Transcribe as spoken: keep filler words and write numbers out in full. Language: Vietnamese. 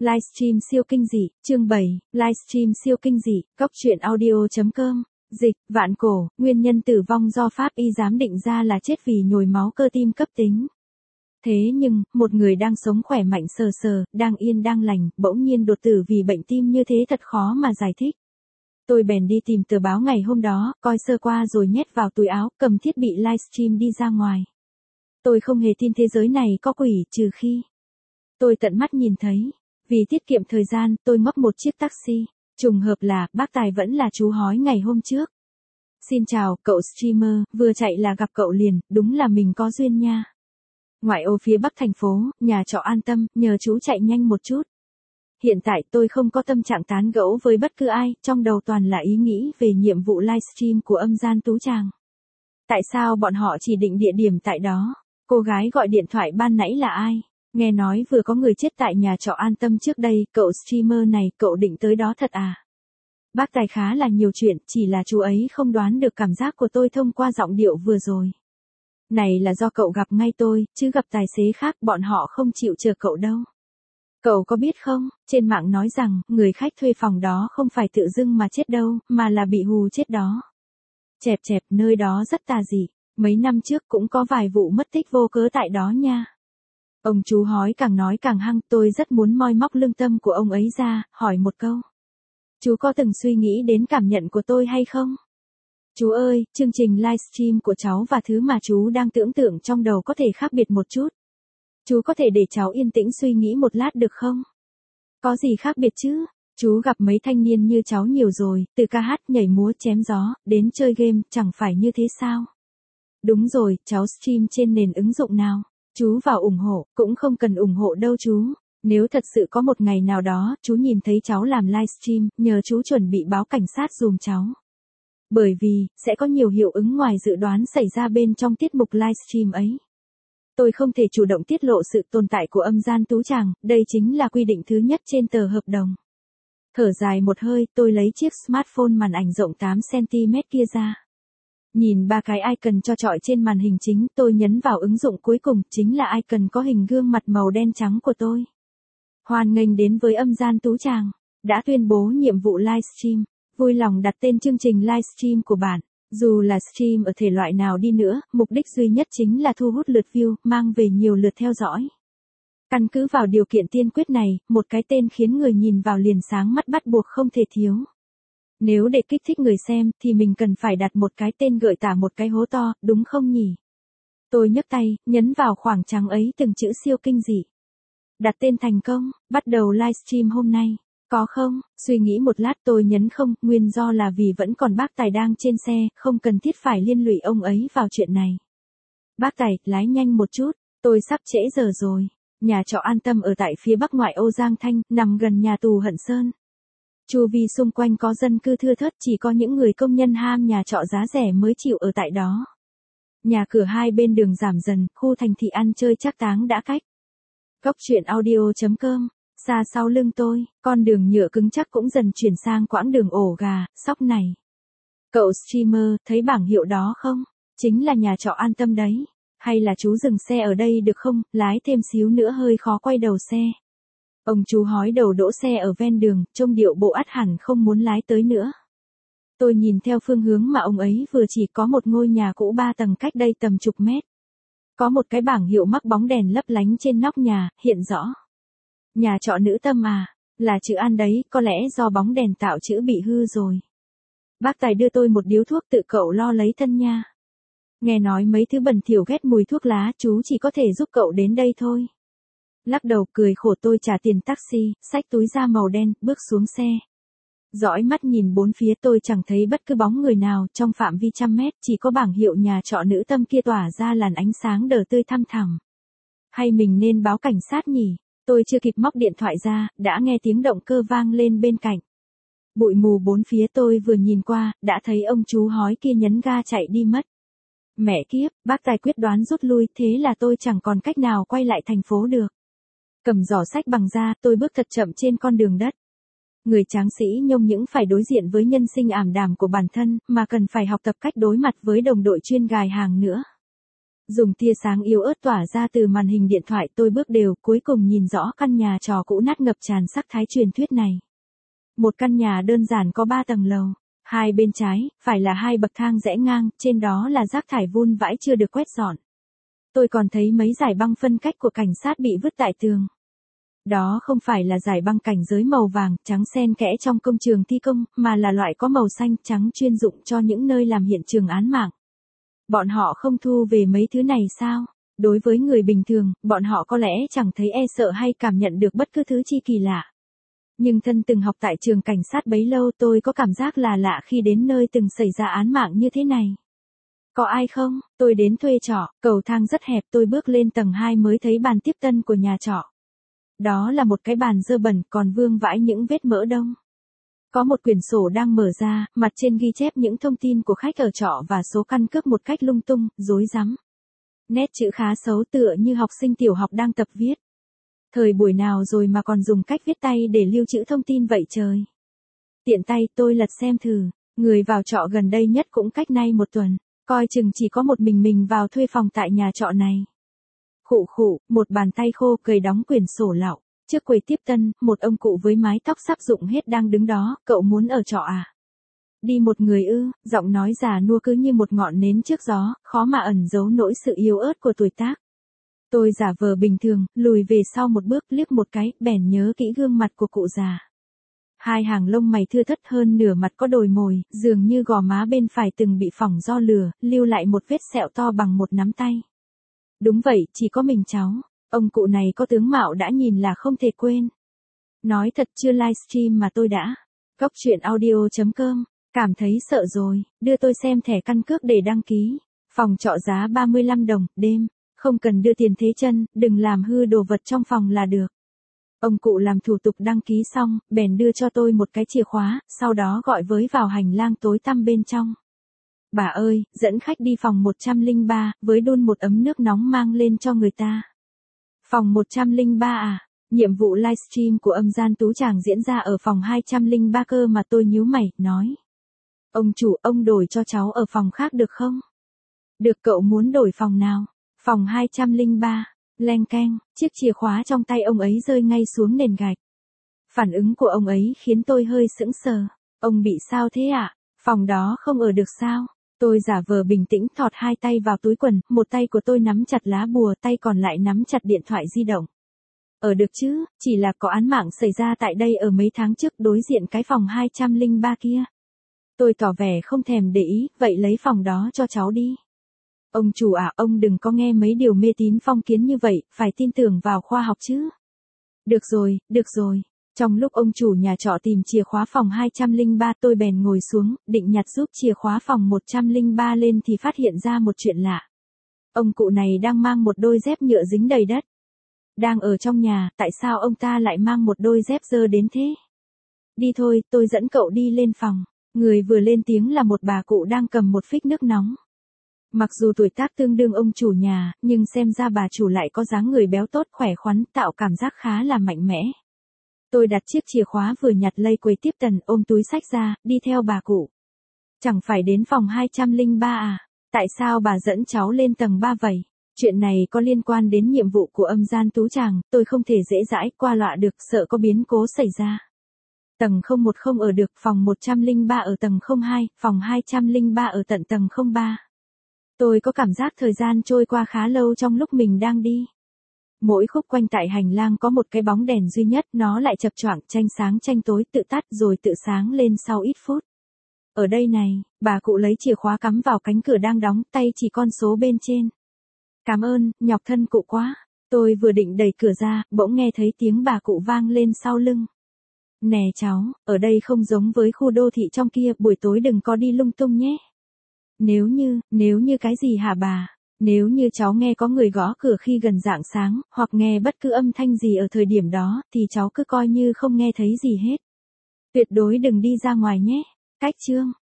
Livestream siêu kinh dị, chương bảy, livestream siêu kinh dị, cốc truyện audio.com, dịch, vạn cổ, nguyên nhân tử vong do pháp y giám định ra là chết vì nhồi máu cơ tim cấp tính. Thế nhưng, một người đang sống khỏe mạnh sờ sờ, đang yên đang lành, bỗng nhiên đột tử vì bệnh tim như thế thật khó mà giải thích. Tôi bèn đi tìm tờ báo ngày hôm đó, coi sơ qua rồi nhét vào túi áo, cầm thiết bị livestream đi ra ngoài. Tôi không hề tin thế giới này có quỷ, trừ khi tôi tận mắt nhìn thấy. Vì tiết kiệm thời gian, tôi ngấp một chiếc taxi. Trùng hợp là, bác Tài vẫn là chú hói ngày hôm trước. Xin chào, cậu streamer, vừa chạy là gặp cậu liền, đúng là mình có duyên nha. Ngoại ô phía bắc thành phố, nhà trọ An Tâm, nhờ chú chạy nhanh một chút. Hiện tại tôi không có tâm trạng tán gẫu với bất cứ ai, trong đầu toàn là ý nghĩ về nhiệm vụ livestream của âm gian Tú Tràng. Tại sao bọn họ chỉ định địa điểm tại đó? Cô gái gọi điện thoại ban nãy là ai? Nghe nói vừa có người chết tại nhà trọ An Tâm trước đây, cậu streamer này, cậu định tới đó thật à? Bác Tài khá là nhiều chuyện, chỉ là chú ấy không đoán được cảm giác của tôi thông qua giọng điệu vừa rồi. Này là do cậu gặp ngay tôi, chứ gặp tài xế khác bọn họ không chịu chờ cậu đâu. Cậu có biết không, trên mạng nói rằng, người khách thuê phòng đó không phải tự dưng mà chết đâu, mà là bị hù chết đó. Chẹp chẹp, nơi đó rất tà dị, mấy năm trước cũng có vài vụ mất tích vô cớ tại đó nha. Ông chú hói càng nói càng hăng, tôi rất muốn moi móc lương tâm của ông ấy ra, hỏi một câu. Chú có từng suy nghĩ đến cảm nhận của tôi hay không? Chú ơi, chương trình livestream của cháu và thứ mà chú đang tưởng tượng trong đầu có thể khác biệt một chút. Chú có thể để cháu yên tĩnh suy nghĩ một lát được không? Có gì khác biệt chứ? Chú gặp mấy thanh niên như cháu nhiều rồi, từ ca hát, nhảy múa, chém gió, đến chơi game, chẳng phải như thế sao? Đúng rồi, cháu stream trên nền ứng dụng nào? Chú vào ủng hộ, cũng không cần ủng hộ đâu chú. Nếu thật sự có một ngày nào đó, chú nhìn thấy cháu làm livestream, nhờ chú chuẩn bị báo cảnh sát giùm cháu. Bởi vì, sẽ có nhiều hiệu ứng ngoài dự đoán xảy ra bên trong tiết mục livestream ấy. Tôi không thể chủ động tiết lộ sự tồn tại của âm gian Tú Tràng, đây chính là quy định thứ nhất trên tờ hợp đồng. Thở dài một hơi, tôi lấy chiếc smartphone màn ảnh rộng tám xăng ti mét kia ra. Nhìn ba cái icon cho chọi trên màn hình chính, tôi nhấn vào ứng dụng cuối cùng, chính là icon có hình gương mặt màu đen trắng của tôi. Hoan nghênh đến với âm gian Tú Tràng, đã tuyên bố nhiệm vụ livestream, vui lòng đặt tên chương trình livestream của bạn. Dù là stream ở thể loại nào đi nữa, mục đích duy nhất chính là thu hút lượt view, mang về nhiều lượt theo dõi. Căn cứ vào điều kiện tiên quyết này, một cái tên khiến người nhìn vào liền sáng mắt bắt buộc không thể thiếu. Nếu để kích thích người xem, thì mình cần phải đặt một cái tên gợi tả một cái hố to, đúng không nhỉ? Tôi nhấc tay, nhấn vào khoảng trắng ấy từng chữ siêu kinh dị. Đặt tên thành công, bắt đầu livestream hôm nay. Có không? Suy nghĩ một lát tôi nhấn không, nguyên do là vì vẫn còn bác Tài đang trên xe, không cần thiết phải liên lụy ông ấy vào chuyện này. Bác Tài, lái nhanh một chút, tôi sắp trễ giờ rồi. Nhà trọ An Tâm ở tại phía bắc ngoại ô Giang Thanh, nằm gần nhà tù Hận Sơn. Chu vi xung quanh có dân cư thưa thớt, chỉ có những người công nhân ham nhà trọ giá rẻ mới chịu ở tại đó. Nhà cửa hai bên đường giảm dần, khu thành thị ăn chơi trác táng đã cách. Cốc truyện audio.com. Xa sau lưng tôi, con đường nhựa cứng chắc cũng dần chuyển sang quãng đường ổ gà, sóc này. Cậu streamer, thấy bảng hiệu đó không? Chính là nhà trọ An Tâm đấy. Hay là chú dừng xe ở đây được không, lái thêm xíu nữa hơi khó quay đầu xe. Ông chú hói đầu đỗ xe ở ven đường, trông điệu bộ ắt hẳn không muốn lái tới nữa. Tôi nhìn theo phương hướng mà ông ấy vừa chỉ, có một ngôi nhà cũ ba tầng cách đây tầm chục mét. Có một cái bảng hiệu mắc bóng đèn lấp lánh trên nóc nhà, hiện rõ. Nhà trọ Nữ Tâm à, là chữ An đấy, có lẽ do bóng đèn tạo chữ bị hư rồi. Bác Tài đưa tôi một điếu thuốc, tự cậu lo lấy thân nha. Nghe nói mấy thứ bẩn thỉu ghét mùi thuốc lá, chú chỉ có thể giúp cậu đến đây thôi. Lắc đầu cười khổ tôi trả tiền taxi, xách túi da màu đen, bước xuống xe. Dõi mắt nhìn bốn phía tôi chẳng thấy bất cứ bóng người nào, trong phạm vi trăm mét chỉ có bảng hiệu nhà trọ Nữ Tâm kia tỏa ra làn ánh sáng đờ tươi thăm thẳm. Hay mình nên báo cảnh sát nhỉ? Tôi chưa kịp móc điện thoại ra, đã nghe tiếng động cơ vang lên bên cạnh. Bụi mù bốn phía tôi vừa nhìn qua, đã thấy ông chú hói kia nhấn ga chạy đi mất. Mẹ kiếp, bác Tài quyết đoán rút lui, thế là tôi chẳng còn cách nào quay lại thành phố được. Cầm giỏ sách bằng da, tôi bước thật chậm trên con đường đất. Người tráng sĩ nhông những phải đối diện với nhân sinh ảm đạm của bản thân, mà cần phải học tập cách đối mặt với đồng đội chuyên gài hàng nữa. Dùng tia sáng yếu ớt tỏa ra từ màn hình điện thoại tôi bước đều cuối cùng nhìn rõ căn nhà trò cũ nát ngập tràn sắc thái truyền thuyết này. Một căn nhà đơn giản có ba tầng lầu. Hai bên trái, phải là hai bậc thang rẽ ngang, trên đó là rác thải vun vãi chưa được quét dọn. Tôi còn thấy mấy dải băng phân cách của cảnh sát bị vứt tại tường. Đó không phải là dải băng cảnh giới màu vàng, trắng xen kẽ trong công trường thi công, mà là loại có màu xanh trắng chuyên dụng cho những nơi làm hiện trường án mạng. Bọn họ không thu về mấy thứ này sao? Đối với người bình thường, bọn họ có lẽ chẳng thấy e sợ hay cảm nhận được bất cứ thứ chi kỳ lạ. Nhưng thân từng học tại trường cảnh sát bấy lâu tôi có cảm giác là lạ khi đến nơi từng xảy ra án mạng như thế này. Có ai không? Tôi đến thuê trọ, cầu thang rất hẹp tôi bước lên tầng hai mới thấy bàn tiếp tân của nhà trọ. Đó là một cái bàn dơ bẩn còn vương vãi những vết mỡ đông. Có một quyển sổ đang mở ra, mặt trên ghi chép những thông tin của khách ở trọ và số căn cước một cách lung tung, rối rắm. Nét chữ khá xấu tựa như học sinh tiểu học đang tập viết. Thời buổi nào rồi mà còn dùng cách viết tay để lưu trữ thông tin vậy trời. Tiện tay tôi lật xem thử, người vào trọ gần đây nhất cũng cách nay một tuần, coi chừng chỉ có một mình mình vào thuê phòng tại nhà trọ này. Khụ khụ, một bàn tay khô cầy đóng quyển sổ lạo. Trước quầy tiếp tân, một ông cụ với mái tóc sắp rụng hết đang đứng đó, cậu muốn ở trọ à? Đi một người ư, giọng nói già nua cứ như một ngọn nến trước gió, khó mà ẩn giấu nỗi sự yếu ớt của tuổi tác. Tôi giả vờ bình thường, lùi về sau một bước liếc một cái, bèn nhớ kỹ gương mặt của cụ già. Hai hàng lông mày thưa thớt hơn nửa mặt có đồi mồi, dường như gò má bên phải từng bị phỏng do lửa, lưu lại một vết sẹo to bằng một nắm tay. Đúng vậy, chỉ có mình cháu. Ông cụ này có tướng mạo đã nhìn là không thể quên. Nói thật chưa livestream mà tôi đã. Cóc truyện audio chấm com. Cảm thấy sợ rồi, đưa tôi xem thẻ căn cước để đăng ký. Phòng trọ giá ba mươi lăm đồng, đêm. Không cần đưa tiền thế chân, đừng làm hư đồ vật trong phòng là được. Ông cụ làm thủ tục đăng ký xong, bèn đưa cho tôi một cái chìa khóa, sau đó gọi với vào hành lang tối tăm bên trong. Bà ơi, dẫn khách đi phòng một trăm lẻ ba, với đun một ấm nước nóng mang lên cho người ta. Phòng một trăm lẻ ba à? Nhiệm vụ livestream của âm gian tú tràng diễn ra ở phòng hai trăm lẻ ba cơ mà tôi nhíu mày, nói. Ông chủ, ông đổi cho cháu ở phòng khác được không? Được, cậu muốn đổi phòng nào? Phòng hai trăm lẻ ba. Leng keng, chiếc chìa khóa trong tay ông ấy rơi ngay xuống nền gạch. Phản ứng của ông ấy khiến tôi hơi sững sờ. Ông bị sao thế ạ? À? Phòng đó không ở được sao? Tôi giả vờ bình tĩnh thọt hai tay vào túi quần, một tay của tôi nắm chặt lá bùa, tay còn lại nắm chặt điện thoại di động. Ở được chứ, chỉ là có án mạng xảy ra tại đây ở mấy tháng trước đối diện cái phòng hai trăm lẻ ba kia. Tôi tỏ vẻ không thèm để ý, vậy lấy phòng đó cho cháu đi. Ông chủ à, ông đừng có nghe mấy điều mê tín phong kiến như vậy, phải tin tưởng vào khoa học chứ. Được rồi, được rồi. Trong lúc ông chủ nhà trọ tìm chìa khóa phòng hai trăm lẻ ba tôi bèn ngồi xuống, định nhặt giúp chìa khóa phòng một trăm lẻ ba lên thì phát hiện ra một chuyện lạ. Ông cụ này đang mang một đôi dép nhựa dính đầy đất. Đang ở trong nhà, tại sao ông ta lại mang một đôi dép dơ đến thế? Đi thôi, tôi dẫn cậu đi lên phòng. Người vừa lên tiếng là một bà cụ đang cầm một phích nước nóng. Mặc dù tuổi tác tương đương ông chủ nhà, nhưng xem ra bà chủ lại có dáng người béo tốt khỏe khoắn, tạo cảm giác khá là mạnh mẽ. Tôi đặt chiếc chìa khóa vừa nhặt lây quầy tiếp tân, ôm túi xách ra, đi theo bà cụ. Chẳng phải đến phòng hai trăm lẻ ba à? Tại sao bà dẫn cháu lên tầng ba vậy? Chuyện này có liên quan đến nhiệm vụ của âm gian tú tràng, tôi không thể dễ dãi qua loa được, sợ có biến cố xảy ra. Tầng không một không ở được, phòng một trăm lẻ ba ở tầng không hai, phòng hai trăm lẻ ba ở tận tầng không ba. Tôi có cảm giác thời gian trôi qua khá lâu trong lúc mình đang đi. Mỗi khúc quanh tại hành lang có một cái bóng đèn duy nhất, nó lại chập choạng, tranh sáng tranh tối, tự tắt rồi tự sáng lên sau ít phút. Ở đây này, bà cụ lấy chìa khóa cắm vào cánh cửa đang đóng, tay chỉ con số bên trên. Cảm ơn, nhọc thân cụ quá. Tôi vừa định đẩy cửa ra, bỗng nghe thấy tiếng bà cụ vang lên sau lưng. Nè cháu, ở đây không giống với khu đô thị trong kia, buổi tối đừng có đi lung tung nhé. Nếu như, nếu như cái gì hả bà? Nếu như cháu nghe có người gõ cửa khi gần rạng sáng, hoặc nghe bất cứ âm thanh gì ở thời điểm đó, thì cháu cứ coi như không nghe thấy gì hết. Tuyệt đối đừng đi ra ngoài nhé. Cách chương.